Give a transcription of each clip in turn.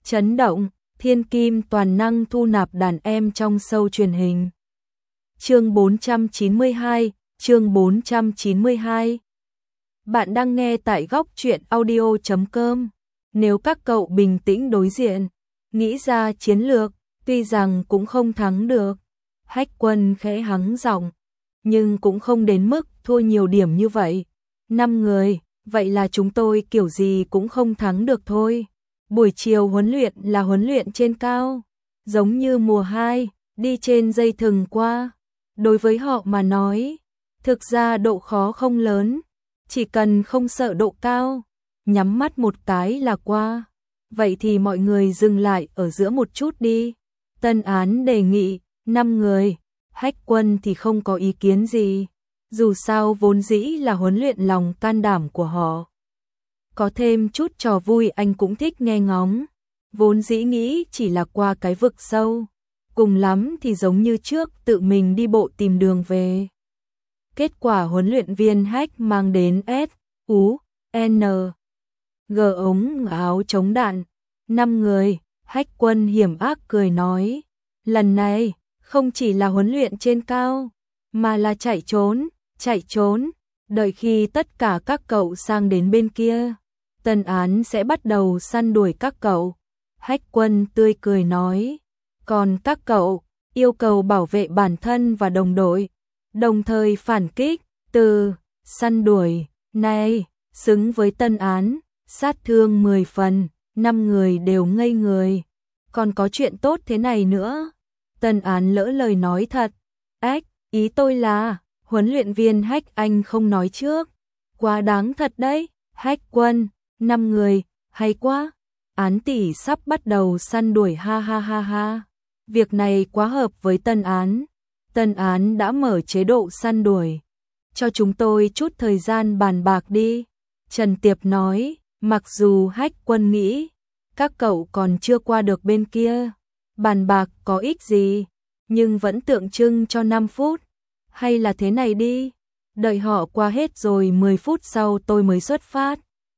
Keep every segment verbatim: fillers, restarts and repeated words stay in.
Chấn động, thiên kim toàn năng thu nạp đàn em trong show truyền hình. Chương bốn trăm chín mươi hai, chương bốn trăm chín mươi hai. Bạn đang nghe tại góc truyện audio chấm com. Nếu các cậu bình tĩnh đối diện, nghĩ ra chiến lược, tuy rằng cũng không thắng được. Hách Quân khẽ hắng giọng, nhưng cũng không đến mức thua nhiều điểm như vậy. Năm người, vậy là chúng tôi kiểu gì cũng không thắng được thôi. Buổi chiều huấn luyện là huấn luyện trên cao, giống như mùa hai, đi trên dây thừng qua. Đối với họ mà nói, thực ra độ khó không lớn, chỉ cần không sợ độ cao, nhắm mắt một cái là qua. Vậy thì mọi người dừng lại ở giữa một chút đi. Tân Án đề nghị, năm người, Hách Quân thì không có ý kiến gì. Dù sao vốn dĩ là huấn luyện lòng can đảm của họ. Có thêm chút trò vui anh cũng thích nghe ngóng. Vốn dĩ nghĩ chỉ là qua cái vực sâu, cùng lắm thì giống như trước tự mình đi bộ tìm đường về. Kết quả huấn luyện viên Hách mang đến S, U, N, G ống áo chống đạn. Năm người, Hách Quân hiểm ác cười nói. Lần này, không chỉ là huấn luyện trên cao, mà là chạy trốn, chạy trốn. Đợi khi tất cả các cậu sang đến bên kia, Tân Án sẽ bắt đầu săn đuổi các cậu. Hách Quân tươi cười nói. Còn các cậu, yêu cầu bảo vệ bản thân và đồng đội, đồng thời phản kích. Từ săn đuổi này xứng với Tân Án, sát thương mười phần. Năm người đều ngây người. Còn có chuyện tốt thế này nữa? Tân Án lỡ lời nói thật. Ách, ý tôi là huấn luyện viên Hách anh không nói trước. Quá đáng thật đấy. Hách Quân, năm người, hay quá. Án tỷ sắp bắt đầu săn đuổi, ha ha ha ha. Việc này quá hợp với Tân Án. Tân Án đã mở chế độ săn đuổi. Cho chúng tôi chút thời gian bàn bạc đi. Trần Tiệp nói, mặc dù Hách Quân nghĩ các cậu còn chưa qua được bên kia, bàn bạc có ích gì, nhưng vẫn tượng trưng cho năm phút. Hay là thế này đi, đợi họ qua hết rồi mười phút sau tôi mới xuất phát.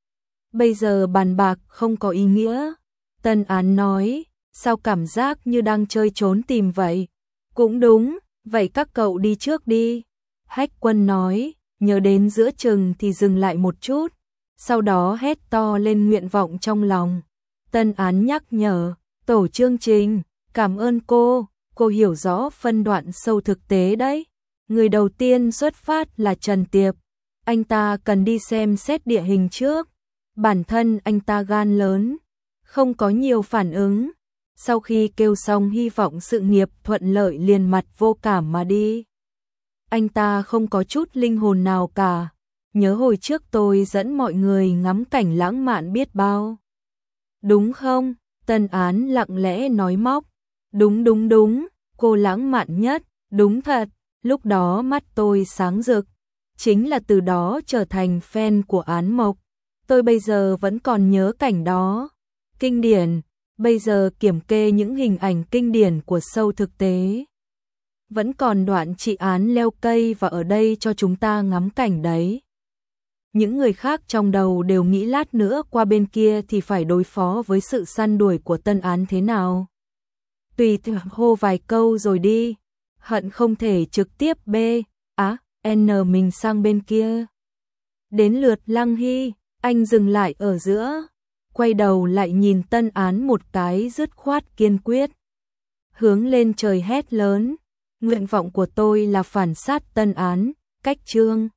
Bây giờ bàn bạc không có ý nghĩa. Tân Án nói, sao cảm giác như đang chơi trốn tìm vậy? Cũng đúng, vậy các cậu đi trước đi. Hách Quân nói, nhớ đến giữa chừng thì dừng lại một chút, sau đó hét to lên nguyện vọng trong lòng. Tân Án nhắc nhở, tổ chương trình, cảm ơn cô, cô hiểu rõ phân đoạn sâu thực tế đấy. Người đầu tiên xuất phát là Trần Tiệp, anh ta cần đi xem xét địa hình trước. Bản thân anh ta gan lớn, không có nhiều phản ứng. Sau khi kêu xong hy vọng sự nghiệp thuận lợi liền mặt vô cảm mà đi. Anh ta không có chút linh hồn nào cả. Nhớ hồi trước tôi dẫn mọi người ngắm cảnh lãng mạn biết bao. Đúng không? Tân Án lặng lẽ nói móc. Đúng đúng đúng, cô lãng mạn nhất, đúng thật. Lúc đó mắt tôi sáng rực. Chính là từ đó trở thành fan của Án Mộc. Tôi bây giờ vẫn còn nhớ cảnh đó. Kinh điển, bây giờ kiểm kê những hình ảnh kinh điển của show thực tế. Vẫn còn đoạn chị Án leo cây và ở đây cho chúng ta ngắm cảnh đấy. Những người khác trong đầu đều nghĩ lát nữa qua bên kia thì phải đối phó với sự săn đuổi của Tân Án thế nào. Tùy thử hô vài câu rồi đi. Hận không thể trực tiếp B, á, N mình sang bên kia. Đến lượt Lăng Hy, anh dừng lại ở giữa, quay đầu lại nhìn Tân Án một cái dứt khoát kiên quyết. Hướng lên trời hét lớn, nguyện vọng của tôi là phản sát Tân Án, cách chương.